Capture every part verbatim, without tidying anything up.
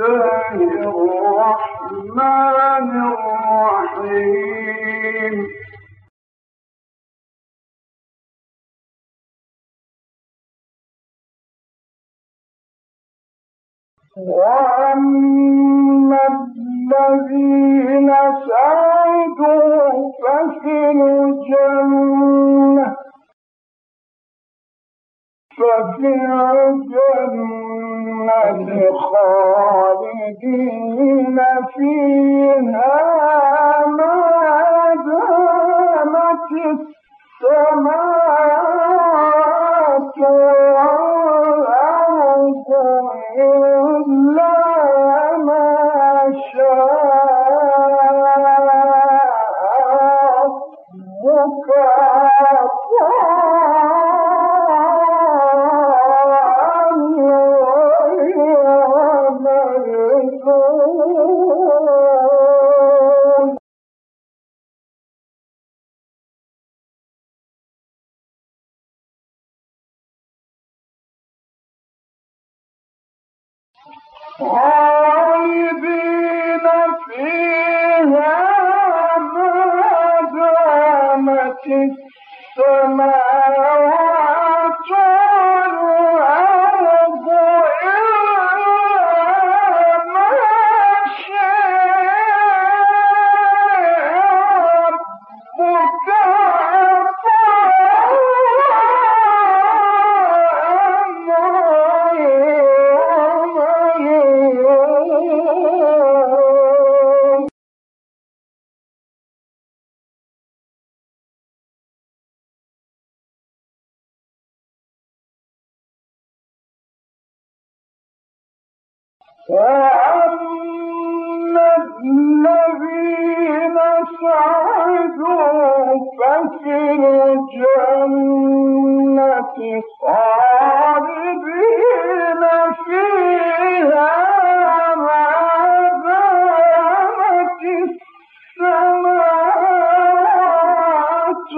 وأما الذين سعدوا ففي الجنة ففي الجنة خالدين فيها ما دامت السماوات والأرض إلا ما شاء ربك خالدين فيها ما دامت السماوات والأرض إلا ما شاء ربك وأما الذين سعدوا ففي الجنة خالدين فيها ما دامت السماوات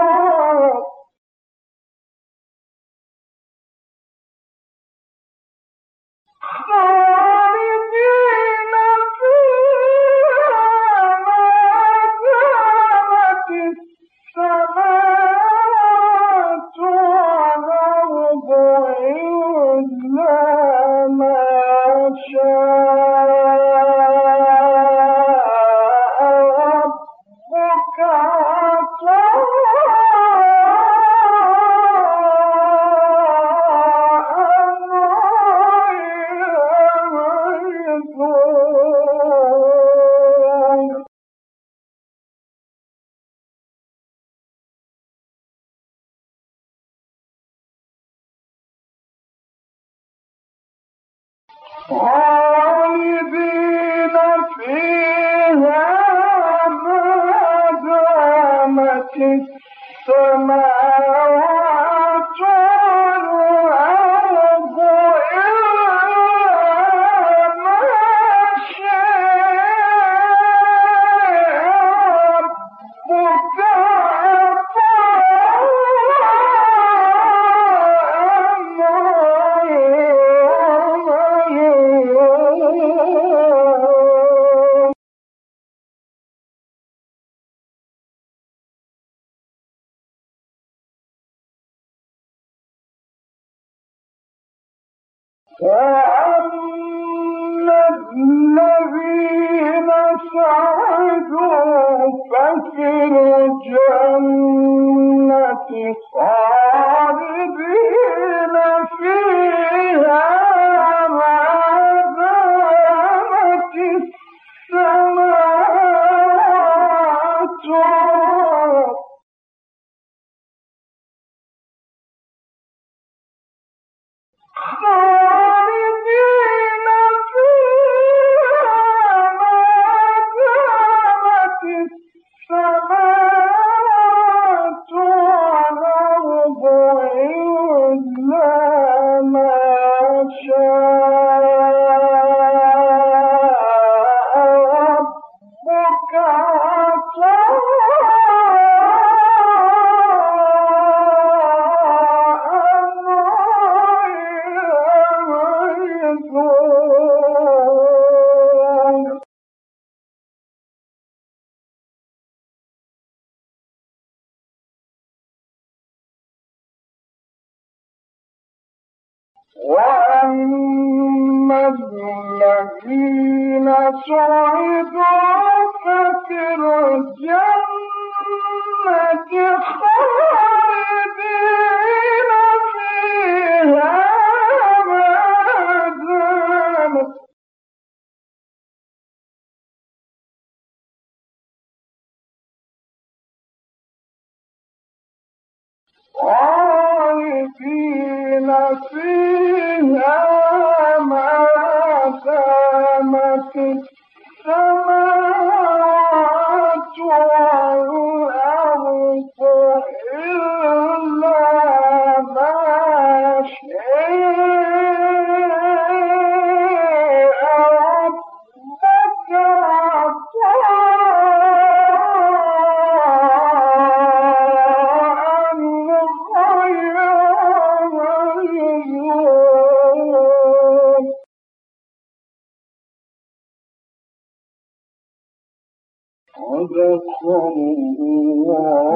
خالدين فيها ما دامت السماوات والأرض إلا ما شاء ربك وأما الذين سعدوا ففي الجنة خالدين فيها ما دامت السماوات خالدين فيها ما دامت السماوات والأرض سعدوا ففي الجنة خالدين فيها أبدا خالدين فيها ما دامت السماوات والأرض إلا ما شاء ربك عطاء غير مجنون. صدق الله